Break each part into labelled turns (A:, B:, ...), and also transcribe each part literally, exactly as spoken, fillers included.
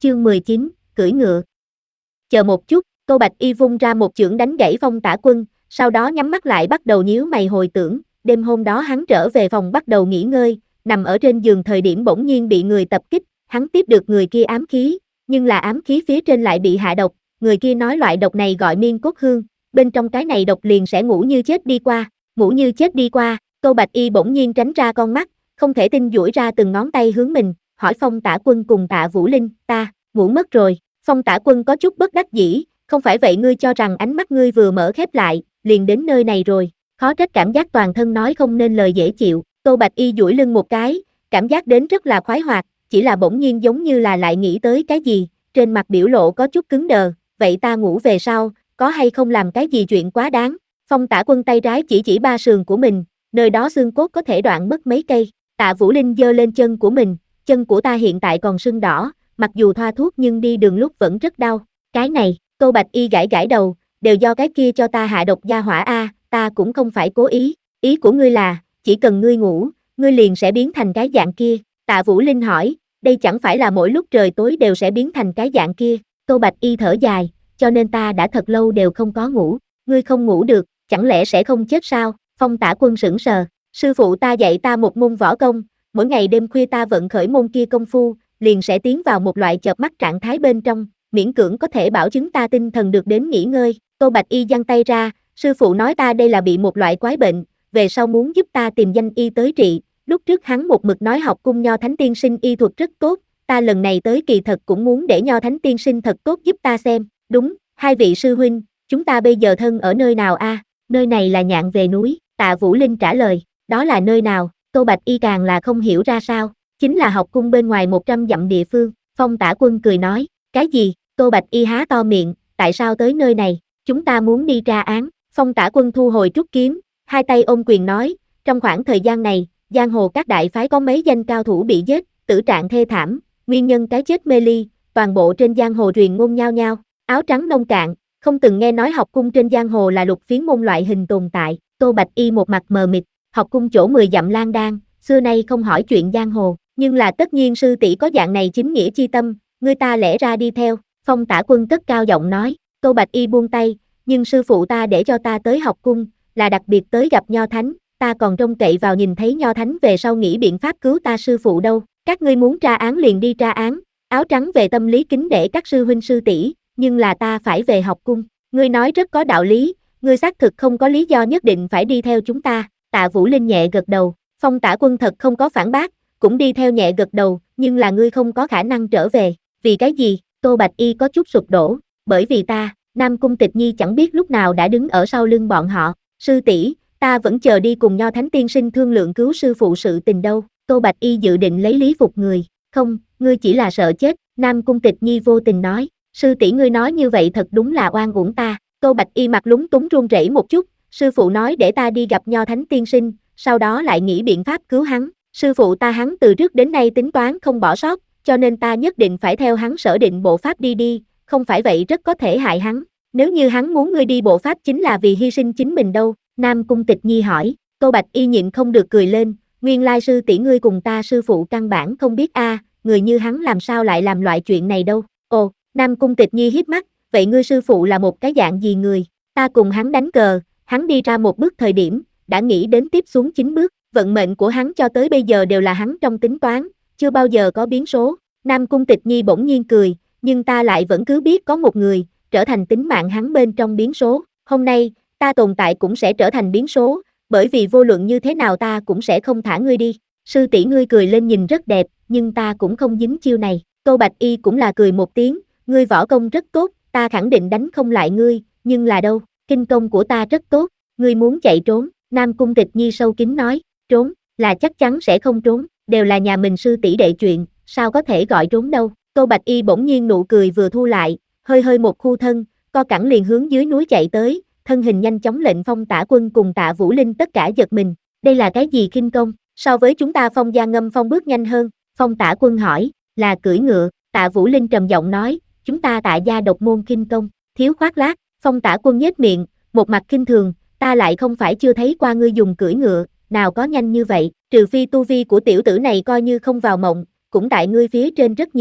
A: chương mười chín, cưỡi ngựa. Chờ một chút, Tô Bạch Y vung ra một chưởng đánh gãy Phong Tả Quân, sau đó nhắm mắt lại bắt đầu nhíu mày hồi tưởng, đêm hôm đó hắn trở về phòng bắt đầu nghỉ ngơi, nằm ở trên giường thời điểm bỗng nhiên bị người tập kích, hắn tiếp được người kia ám khí, nhưng là ám khí phía trên lại bị hạ độc, người kia nói loại độc này gọi miên cốt hương, bên trong cái này độc liền sẽ ngủ như chết đi qua, ngủ như chết đi qua, Tô Bạch Y bỗng nhiên tránh ra con mắt, không thể tin duỗi ra từng ngón tay hướng mình, hỏi Phong Tả Quân cùng Tạ Vũ Linh, ta, ngủ mất rồi, Phong Tả Quân có chút bất đắc dĩ, không phải vậy ngươi cho rằng ánh mắt ngươi vừa mở khép lại, liền đến nơi này rồi, khó trách cảm giác toàn thân nói không nên lời dễ chịu, Tô Bạch Y duỗi lưng một cái, cảm giác đến rất là khoái hoạt, chỉ là bỗng nhiên giống như là lại nghĩ tới cái gì, trên mặt biểu lộ có chút cứng đờ, vậy ta ngủ về sau, có hay không làm cái gì chuyện quá đáng, Phong Tả Quân tay trái chỉ chỉ ba sườn của mình, nơi đó xương cốt có thể đoạn mất mấy cây, Tạ Vũ Linh giơ lên chân của mình, chân của ta hiện tại còn sưng đỏ, mặc dù thoa thuốc nhưng đi đường lúc vẫn rất đau, cái này, Tô Bạch Y gãi gãi đầu, đều do cái kia cho ta hạ độc gia hỏa a, ta cũng không phải cố ý, ý của ngươi là, chỉ cần ngươi ngủ, ngươi liền sẽ biến thành cái dạng kia, Tạ Vũ Linh hỏi, đây chẳng phải là mỗi lúc trời tối đều sẽ biến thành cái dạng kia, Tô Bạch Y thở dài, cho nên ta đã thật lâu đều không có ngủ, ngươi không ngủ được, chẳng lẽ sẽ không chết sao, Phong Tả Quân sững sờ, sư phụ ta dạy ta một môn võ công, mỗi ngày đêm khuya ta vận khởi môn kia công phu, liền sẽ tiến vào một loại chợp mắt trạng thái bên trong, miễn cưỡng có thể bảo chứng ta tinh thần được đến nghỉ ngơi, Tô Bạch Y giăng tay ra, sư phụ nói ta đây là bị một loại quái bệnh, về sau muốn giúp ta tìm danh y tới trị, lúc trước hắn một mực nói học cung Nho Thánh Tiên Sinh y thuật rất tốt, ta lần này tới kỳ thật cũng muốn để Nho Thánh Tiên Sinh thật tốt giúp ta xem, đúng, hai vị sư huynh, chúng ta bây giờ thân ở nơi nào a? Nơi này là Nhạn Về Núi, Tạ Vũ Linh trả lời, đó là nơi nào, Tô Bạch Y càng là không hiểu ra sao, chính là học cung bên ngoài một trăm dặm địa phương, Phong Tả Quân cười nói, cái gì, Tô Bạch Y há to miệng, tại sao tới nơi này, chúng ta muốn đi tra án, Phong Tả Quân thu hồi trúc kiếm, hai tay ôm quyền nói, trong khoảng thời gian này, giang hồ các đại phái có mấy danh cao thủ bị giết, tử trạng thê thảm, nguyên nhân cái chết mê ly, toàn bộ trên giang hồ truyền ngôn nhao nhao, áo trắng nông cạn, không từng nghe nói học cung trên giang hồ là lục phiến môn loại hình tồn tại, Tô Bạch Y một mặt mờ mịt, học cung chỗ mười dặm lang đan, xưa nay không hỏi chuyện giang hồ, nhưng là tất nhiên sư tỷ có dạng này chính nghĩa chi tâm, người ta lẽ ra đi theo, Phong Tả Quân cất cao giọng nói, Tô Bạch Y buông tay, nhưng sư phụ ta để cho ta tới học cung, là đặc biệt tới gặp Nho Thánh, ta còn trông cậy vào nhìn thấy Nho Thánh về sau nghĩ biện pháp cứu ta sư phụ đâu, các ngươi muốn tra án liền đi tra án, áo trắng về tâm lý kính để các sư huynh sư tỷ, nhưng là ta phải về học cung, ngươi nói rất có đạo lý, ngươi xác thực không có lý do nhất định phải đi theo chúng ta, Tạ Vũ Linh nhẹ gật đầu, Phong Tả Quân thật không có phản bác, cũng đi theo nhẹ gật đầu, nhưng là ngươi không có khả năng trở về, vì cái gì, Tô Bạch Y có chút sụp đổ, bởi vì ta, Nam Cung Tịch Nhi chẳng biết lúc nào đã đứng ở sau lưng bọn họ, sư tỷ, ta vẫn chờ đi cùng Nho Thánh Tiên Sinh thương lượng cứu sư phụ sự tình đâu, Tô Bạch Y dự định lấy lý phục người, không, ngươi chỉ là sợ chết, Nam Cung Tịch Nhi vô tình nói, sư tỷ ngươi nói như vậy thật đúng là oan uổng ta, Tô Bạch Y mặt lúng túng run rẩy một chút, sư phụ nói để ta đi gặp Nho Thánh Tiên Sinh, sau đó lại nghĩ biện pháp cứu hắn, sư phụ ta hắn từ trước đến nay tính toán không bỏ sót, cho nên ta nhất định phải theo hắn sở định bộ pháp đi đi, không phải vậy rất có thể hại hắn, nếu như hắn muốn ngươi đi bộ pháp chính là vì hy sinh chính mình đâu, Nam Cung Tịch Nhi hỏi, Tô Bạch Y nhịn không được cười lên, nguyên lai sư tỷ ngươi cùng ta sư phụ căn bản không biết a, người như hắn làm sao lại làm loại chuyện này đâu, ồ, Nam Cung Tịch Nhi híp mắt, vậy ngươi sư phụ là một cái dạng gì người, ta cùng hắn đánh cờ, hắn đi ra một bước thời điểm, đã nghĩ đến tiếp xuống chín bước, vận mệnh của hắn cho tới bây giờ đều là hắn trong tính toán, chưa bao giờ có biến số, Nam Cung Tịch Nhi bỗng nhiên cười, nhưng ta lại vẫn cứ biết có một người, trở thành tính mạng hắn bên trong biến số, hôm nay, ta tồn tại cũng sẽ trở thành biến số, bởi vì vô luận như thế nào ta cũng sẽ không thả ngươi đi, sư tỷ ngươi cười lên nhìn rất đẹp, nhưng ta cũng không dính chiêu này, Tô Bạch Y cũng là cười một tiếng, ngươi võ công rất tốt, ta khẳng định đánh không lại ngươi, nhưng là đâu, kinh công của ta rất tốt, ngươi muốn chạy trốn, Nam Cung Tịch Nhi sâu kín nói, trốn, là chắc chắn sẽ không trốn, đều là nhà mình sư tỷ đệ chuyện, sao có thể gọi trốn đâu, Tô Bạch Y bỗng nhiên nụ cười vừa thu lại, hơi hơi một khu thân, co cẳng liền hướng dưới núi chạy tới, thân hình nhanh chóng lệnh Phong Tả Quân cùng Tạ Vũ Linh tất cả giật mình, đây là cái gì kinh công, so với chúng ta Phong gia Ngâm Phong bước nhanh hơn, Phong Tả Quân hỏi, là cưỡi ngựa, Tạ Vũ Linh trầm giọng nói, chúng ta Tạ gia độc môn kinh công, thiếu khoác lác, Phong Tả Quân nhếch miệng, một mặt khinh thường, ta lại không phải chưa thấy qua ngươi dùng cưỡi ngựa, nào có nhanh như vậy, trừ phi tu vi của tiểu tử này coi như không vào mộng, cũng tại ngươi phía trên rất nhiều,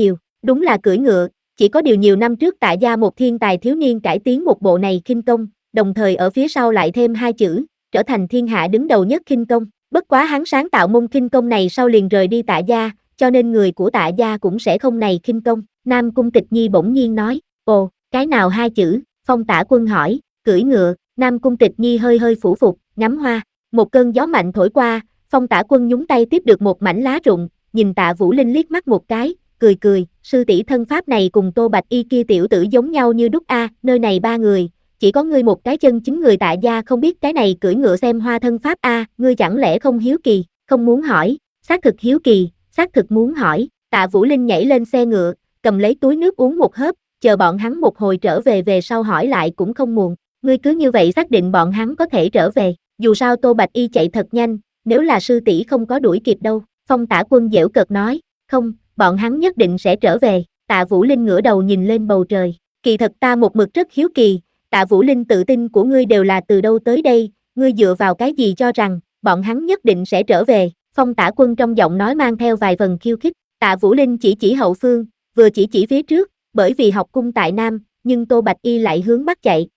A: Đúng là cưỡi ngựa, chỉ có điều nhiều năm trước Tạ gia một thiên tài thiếu niên cải tiến một bộ này khinh công, đồng thời ở phía sau lại thêm hai chữ, trở thành thiên hạ đứng đầu nhất khinh công. Bất quá hắn sáng tạo môn khinh công này sau liền rời đi Tạ gia, cho nên người của Tạ gia cũng sẽ không này khinh công. Nam Cung Tịch Nhi bỗng nhiên nói, ồ, cái nào hai chữ? Phong Tả Quân hỏi, cưỡi ngựa. Nam Cung Tịch Nhi hơi hơi phủ phục, ngắm hoa. Một cơn gió mạnh thổi qua, Phong Tả Quân nhúng tay tiếp được một mảnh lá rụng, nhìn Tạ Vũ Linh liếc mắt một cái, cười cười, sư tỷ thân pháp này cùng Tô Bạch Y kia tiểu tử giống nhau như đúc a, nơi này ba người, chỉ có ngươi một cái chân chính người Tạ gia không biết cái này cưỡi ngựa xem hoa thân pháp a, ngươi chẳng lẽ không hiếu kỳ, không muốn hỏi? Xác thực hiếu kỳ, xác thực muốn hỏi. Tạ Vũ Linh nhảy lên xe ngựa, cầm lấy túi nước uống một hớp, chờ bọn hắn một hồi trở về về sau hỏi lại cũng không muộn. Ngươi cứ như vậy xác định bọn hắn có thể trở về, dù sao Tô Bạch Y chạy thật nhanh, nếu là sư tỷ không có đuổi kịp đâu. Phong Tả Quân giễu cợt nói, không, bọn hắn nhất định sẽ trở về. Tạ Vũ Linh ngửa đầu nhìn lên bầu trời, kỳ thật ta một mực rất hiếu kỳ, Tạ Vũ Linh tự tin của ngươi đều là từ đâu tới đây, ngươi dựa vào cái gì cho rằng, bọn hắn nhất định sẽ trở về. Phong Tả Quân trong giọng nói mang theo vài phần khiêu khích. Tạ Vũ Linh chỉ chỉ hậu phương, vừa chỉ chỉ phía trước, bởi vì học cung tại Nam, nhưng Tô Bạch Y lại hướng bắc chạy,